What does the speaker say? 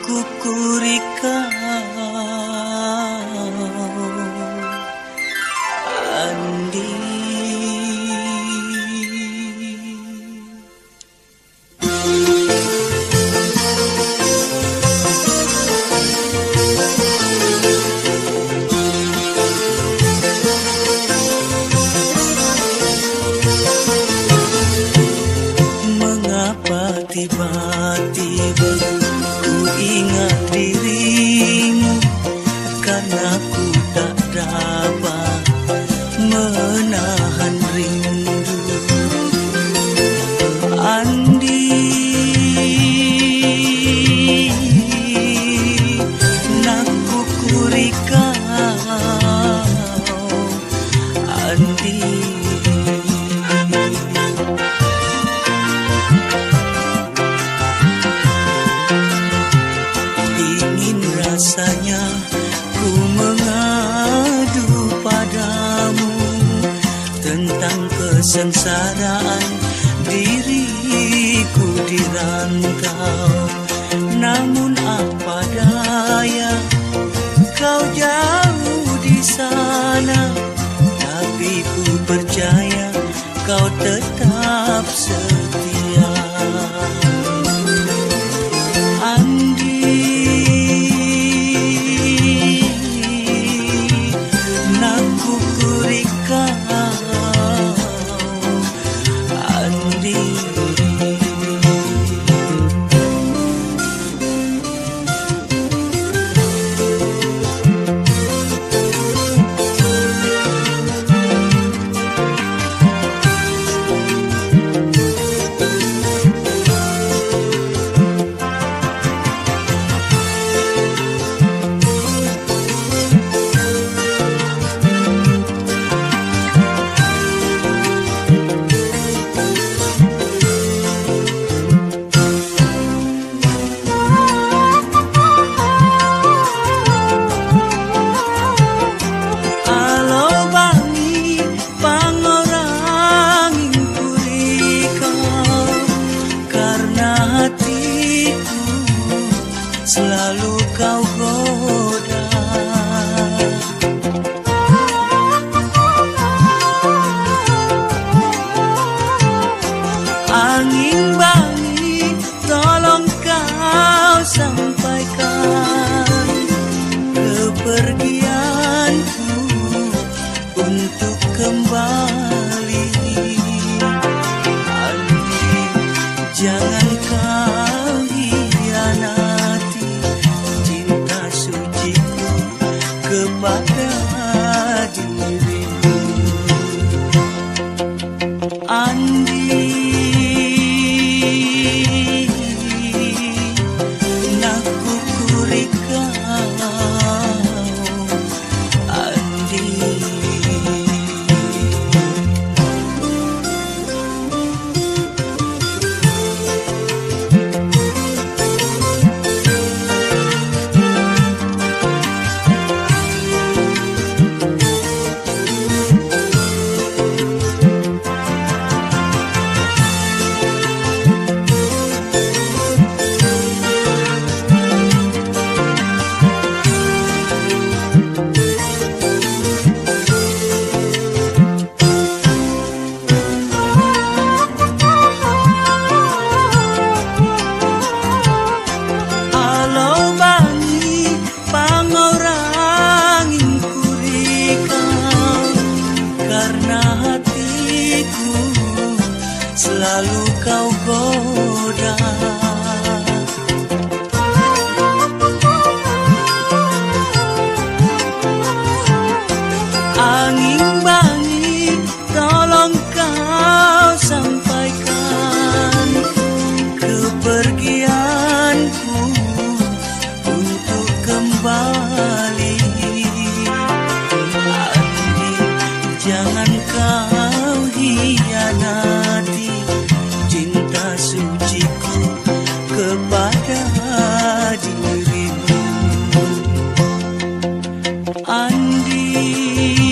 kukuri kau, Andi. Mengapa tiba-tiba ku ingat dirimu, karena ku tak dapat menahan rindu. Andi, nak kukuri kau, Andi. Rasanya ku mengadu padamu tentang kesengsaraan diriku di rantau. Namun apa daya, kau jauh di sana, tapi ku percaya kau tetap setia. Andi, selalu kau goda. Angin bangi, tolong kau sampaikan kepergianku untuk kembali. Andi, jangan kau hianati cinta suciku kepada dirimu. Andi, nak kukuri kau, Andi. Selalu kau goda. Angin bangi, tolong kau sampaikan kepergianku untuk kembali. Andi, jangan kau hianati cinta suciku kepada dirimu. Andi.